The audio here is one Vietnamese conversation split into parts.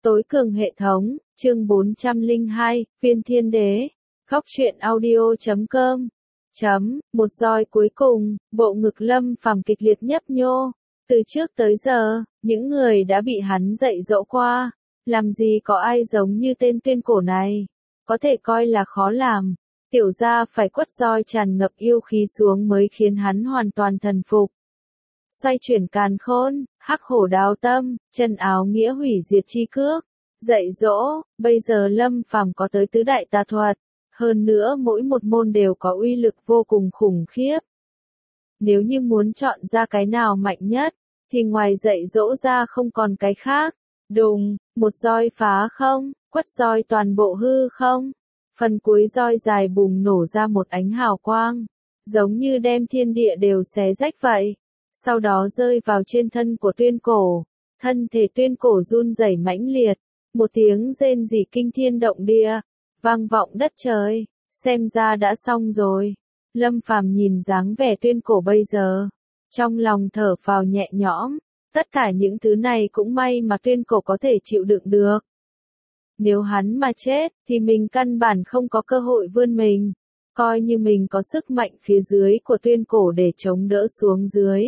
Tối cường hệ thống, chương 402, Viên Thiên Đế. Góc truyện audio.com. Một roi cuối cùng, bộ ngực Lâm Phàm kịch liệt nhấp nhô. Từ trước tới giờ, những người đã bị hắn dạy dỗ qua, làm gì có ai giống như tên tuyên cổ này. Có thể coi là khó làm. Tiểu gia phải quất roi tràn ngập yêu khí xuống mới khiến hắn hoàn toàn thần phục. Xoay chuyển càn khôn, hắc hổ đao tâm, chân áo nghĩa hủy diệt chi cước. Dạy dỗ, bây giờ Lâm Phàm có tới tứ đại tà thuật. Hơn nữa mỗi một môn đều có uy lực vô cùng khủng khiếp. Nếu như muốn chọn ra cái nào mạnh nhất, thì ngoài dạy dỗ ra không còn cái khác. Đùng, một roi phá không, quất roi toàn bộ hư không. Phần cuối roi dài bùng nổ ra một ánh hào quang, giống như đem thiên địa đều xé rách vậy. Sau đó rơi vào trên thân của tuyên cổ. Thân thể tuyên cổ run rẩy mãnh liệt. Một tiếng rên rỉ kinh thiên động địa, vang vọng đất trời. Xem ra đã xong rồi. Lâm Phàm nhìn dáng vẻ tuyên cổ bây giờ, trong lòng thở phào nhẹ nhõm. Tất cả những thứ này cũng may mà tuyên cổ có thể chịu đựng được. Nếu hắn mà chết, thì mình căn bản không có cơ hội vươn mình. Coi như mình có sức mạnh phía dưới của tuyên cổ để chống đỡ xuống dưới.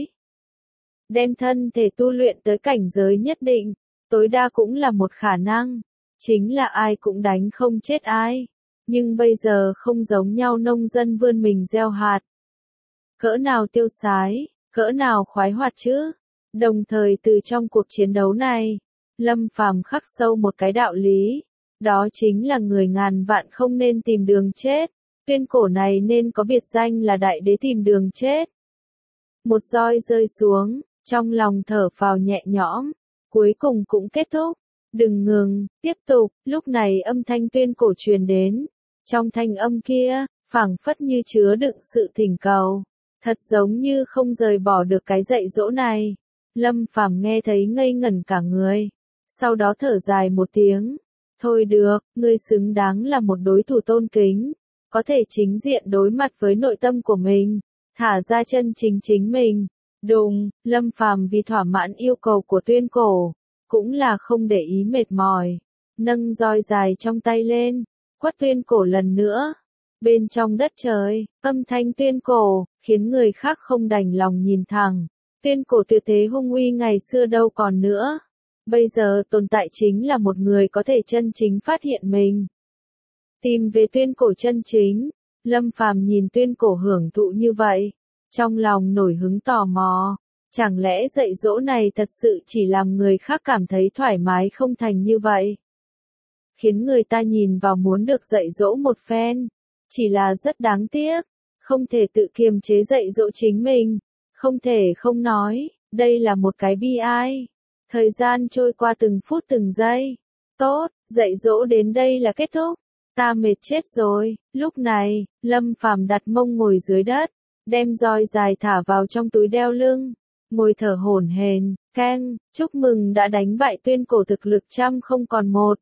Đem thân thể tu luyện tới cảnh giới nhất định, tối đa cũng là một khả năng. Chính là ai cũng đánh không chết ai. Nhưng bây giờ không giống nhau, nông dân vươn mình gieo hạt. Cỡ nào tiêu sái, cỡ nào khoái hoạt chứ. Đồng thời từ trong cuộc chiến đấu này, Lâm Phàm khắc sâu một cái đạo lý. Đó chính là người ngàn vạn không nên tìm đường chết. Tuyên cổ này nên có biệt danh là đại đế tìm đường chết. Một roi rơi xuống, trong lòng thở phào nhẹ nhõm. Cuối cùng cũng kết thúc. Đừng ngừng, tiếp tục. Lúc này âm thanh tuyên cổ truyền đến. Trong thanh âm kia, phảng phất như chứa đựng sự thỉnh cầu. Thật giống như không rời bỏ được cái dạy dỗ này. Lâm Phàm nghe thấy ngây ngẩn cả người. Sau đó thở dài một tiếng. Thôi được, ngươi xứng đáng là một đối thủ tôn kính. Có thể chính diện đối mặt với nội tâm của mình. Thả ra chân chính chính mình. Đùng, Lâm Phàm vì thỏa mãn yêu cầu của tuyên cổ. Cũng là không để ý mệt mỏi. Nâng roi dài trong tay lên. Quất tuyên cổ lần nữa. Bên trong đất trời, âm thanh tuyên cổ, khiến người khác không đành lòng nhìn thẳng. Tuyên cổ tuyệt thế hung uy ngày xưa đâu còn nữa. Bây giờ tồn tại chính là một người có thể chân chính phát hiện mình. Tìm về tuyên cổ chân chính. Lâm Phàm nhìn tuyên cổ hưởng thụ như vậy. Trong lòng nổi hứng tò mò. Chẳng lẽ dạy dỗ này thật sự chỉ làm người khác cảm thấy thoải mái không thành như vậy? Khiến người ta nhìn vào muốn được dạy dỗ một phen. Chỉ là rất đáng tiếc. Không thể tự kiềm chế dạy dỗ chính mình. Không thể không nói, đây là một cái bi ai. Thời gian trôi qua từng phút từng giây. Tốt, dạy dỗ đến đây là kết thúc. Ta mệt chết rồi. Lúc này, Lâm Phàm đặt mông ngồi dưới đất. Đem roi dài thả vào trong túi đeo lưng. Ngồi thở hổn hển. Keng, chúc mừng đã đánh bại tuyên cổ thực lực 100-1.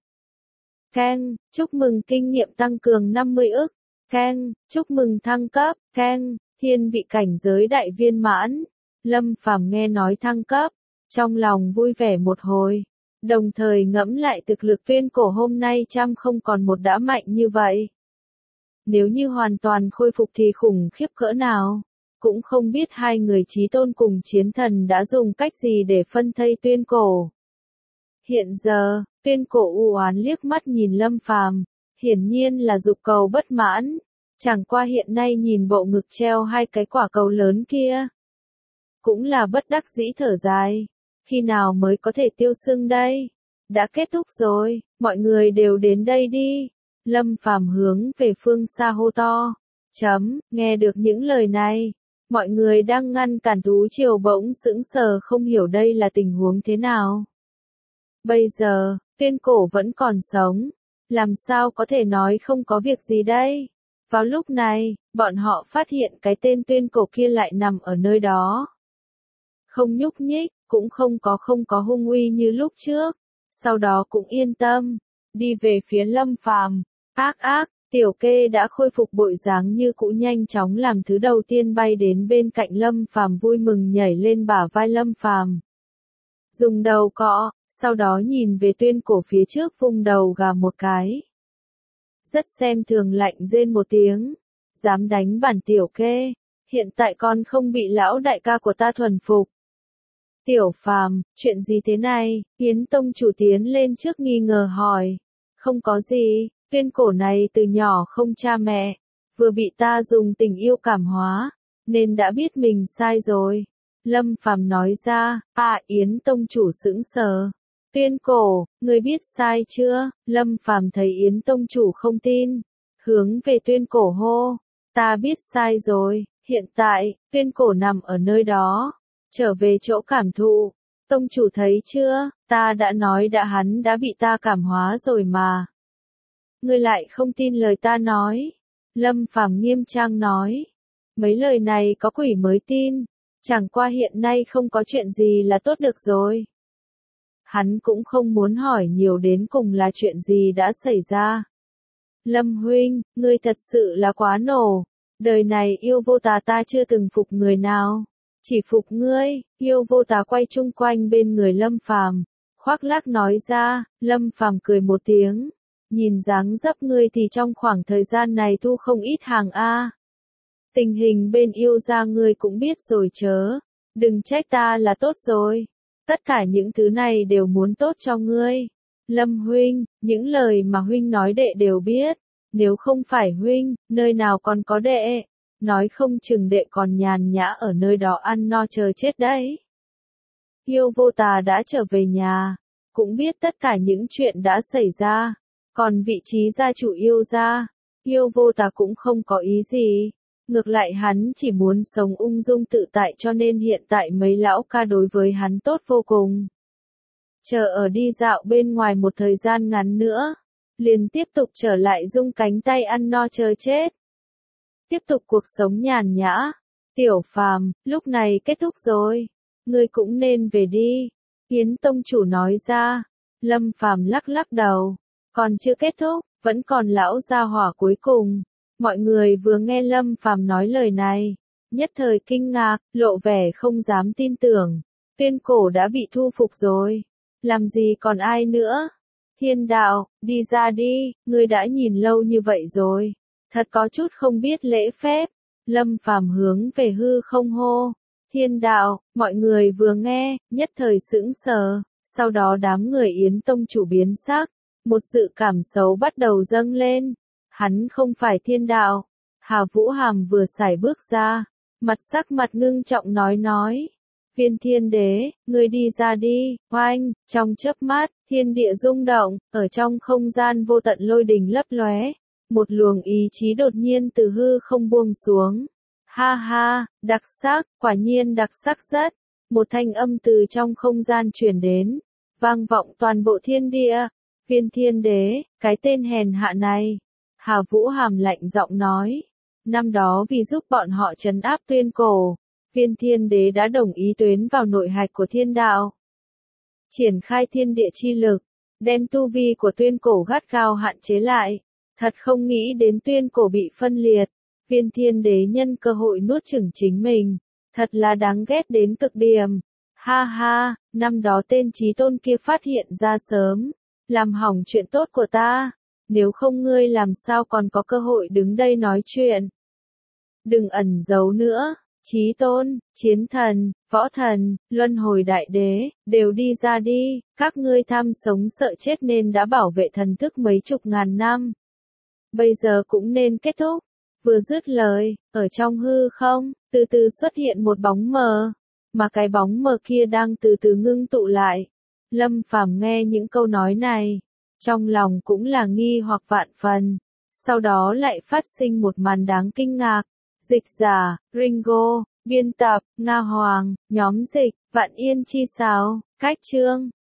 Keng, chúc mừng kinh nghiệm tăng cường 50 ức. Keng, chúc mừng thăng cấp. Keng, thiên vị cảnh giới đại viên mãn. Lâm Phàm nghe nói thăng cấp, trong lòng vui vẻ một hồi. Đồng thời ngẫm lại thực lực tuyên cổ hôm nay 100-1 đã mạnh như vậy. Nếu như hoàn toàn khôi phục thì khủng khiếp cỡ nào. Cũng không biết hai người chí tôn cùng chiến thần đã dùng cách gì để phân thây tuyên cổ. Hiện giờ, tuyên cổ u oán liếc mắt nhìn Lâm Phàm, hiển nhiên là dục cầu bất mãn. Chẳng qua hiện nay nhìn bộ ngực treo hai cái quả cầu lớn kia. Cũng là bất đắc dĩ thở dài. Khi nào mới có thể tiêu sưng đây? Đã kết thúc rồi, mọi người đều đến đây đi. Lâm Phàm hướng về phương xa hô to. Nghe được những lời này. Mọi người đang ngăn cản thú triều bỗng sững sờ không hiểu đây là tình huống thế nào. Bây giờ, tuyên cổ vẫn còn sống. Làm sao có thể nói không có việc gì đây? Vào lúc này, bọn họ phát hiện cái tên tuyên cổ kia lại nằm ở nơi đó. Không nhúc nhích, cũng không có hung uy như lúc trước. Sau đó cũng yên tâm, đi về phía Lâm Phàm. Tiểu kê đã khôi phục bộ dáng như cũ, nhanh chóng làm thứ đầu tiên bay đến bên cạnh Lâm Phàm, vui mừng nhảy lên bả vai Lâm Phàm. Dùng đầu cọ, sau đó nhìn về Tuyên Cổ phía trước vung đầu gà một cái. Rất xem thường lạnh rên một tiếng, dám đánh bản tiểu kê, hiện tại con không bị lão đại ca của ta thuần phục. Tiểu Phàm, chuyện gì thế này? Yến tông chủ tiến lên trước nghi ngờ hỏi. Không có gì, Tuyên Cổ này từ nhỏ không cha mẹ, vừa bị ta dùng tình yêu cảm hóa, nên đã biết mình sai rồi. Lâm Phàm nói ra. Yến tông chủ sững sờ. Tuyên Cổ, ngươi biết sai chưa? Lâm Phàm thấy Yến tông chủ không tin, hướng về Tuyên Cổ hô. Ta biết sai rồi, hiện tại, Tuyên Cổ nằm ở nơi đó, trở về chỗ cảm thụ. Tông chủ thấy chưa, ta đã nói hắn đã bị ta cảm hóa rồi mà. Ngươi lại không tin lời ta nói. Lâm Phàm nghiêm trang nói. Mấy lời này có quỷ mới tin, chẳng qua hiện nay không có chuyện gì là tốt được rồi. Hắn cũng không muốn hỏi nhiều đến cùng là chuyện gì đã xảy ra. Lâm huynh, ngươi thật sự là quá nổ. Đời này yêu vô tà ta chưa từng phục người nào, chỉ phục ngươi. Yêu vô tà quay chung quanh bên người Lâm Phàm, khoác lác nói ra. Lâm Phàm cười một tiếng, nhìn dáng dấp ngươi thì trong khoảng thời gian này thu không ít hàng a. Tình hình bên yêu gia ngươi cũng biết rồi chớ, đừng trách ta là tốt rồi. Tất cả những thứ này đều muốn tốt cho ngươi. Lâm huynh, những lời mà huynh nói đệ đều biết. Nếu không phải huynh, nơi nào còn có đệ, nói không chừng đệ còn nhàn nhã ở nơi đó ăn no chờ chết đấy. Yêu vô tà đã trở về nhà, cũng biết tất cả những chuyện đã xảy ra, còn vị trí gia chủ yêu gia, yêu vô tà cũng không có ý gì. Ngược lại hắn chỉ muốn sống ung dung tự tại cho nên hiện tại mấy lão ca đối với hắn tốt vô cùng. Chờ ở đi dạo bên ngoài một thời gian ngắn nữa, liền tiếp tục trở lại dung cánh tay ăn no chờ chết. Tiếp tục cuộc sống nhàn nhã. Tiểu Phàm, lúc này kết thúc rồi, ngươi cũng nên về đi. Yến tông chủ nói ra. Lâm Phàm lắc lắc đầu. Còn chưa kết thúc, vẫn còn lão gia hỏa cuối cùng. Mọi người vừa nghe Lâm Phàm nói lời này, nhất thời kinh ngạc, lộ vẻ không dám tin tưởng. Tuyên Cổ đã bị thu phục rồi, làm gì còn ai nữa? Thiên đạo, đi ra đi, ngươi đã nhìn lâu như vậy rồi, thật có chút không biết lễ phép. Lâm Phàm hướng về hư không hô. Thiên đạo, mọi người vừa nghe, nhất thời sững sờ, sau đó đám người Yến tông chủ biến sắc, một dự cảm xấu bắt đầu dâng lên. Hắn không phải thiên đạo. Hà Vũ Hàm vừa sải bước ra, sắc mặt ngưng trọng nói. Viên Thiên Đế, ngươi đi ra đi. Oanh, trong chớp mắt, thiên địa rung động, ở trong không gian vô tận lôi đình lấp lóe, một luồng ý chí đột nhiên từ hư không buông xuống. Ha ha, đặc sắc, quả nhiên đặc sắc rất. Một thanh âm từ trong không gian truyền đến, vang vọng toàn bộ thiên địa. Viên Thiên Đế, cái tên hèn hạ này. Hà Vũ Hàm lạnh giọng nói. Năm đó vì giúp bọn họ trấn áp Tuyên Cổ, Viên Thiên Đế đã đồng ý tuyến vào nội hạch của thiên đạo, triển khai thiên địa chi lực, đem tu vi của Tuyên Cổ gắt gao hạn chế lại. Thật không nghĩ đến Tuyên Cổ bị phân liệt, Viên Thiên Đế nhân cơ hội nuốt chửng chính mình, thật là đáng ghét đến cực điểm. Ha ha, năm đó tên Chí Tôn kia phát hiện ra sớm, làm hỏng chuyện tốt của ta, nếu không ngươi làm sao còn có cơ hội đứng đây nói chuyện. Đừng ẩn giấu nữa. Chí Tôn, Chiến Thần, Võ Thần, Luân Hồi Đại Đế, đều đi ra đi, các ngươi tham sống sợ chết nên đã bảo vệ thần thức mấy chục ngàn năm. Bây giờ cũng nên kết thúc. Vừa dứt lời, ở trong hư không, từ từ xuất hiện một bóng mờ, mà cái bóng mờ kia đang từ từ ngưng tụ lại. Lâm Phàm nghe những câu nói này, trong lòng cũng là nghi hoặc vạn phần, sau đó lại phát sinh một màn đáng kinh ngạc. Dịch giả, Ringo, biên tập, Nga Hoàng, nhóm dịch, Vạn Yên Chi Sào, cách chương.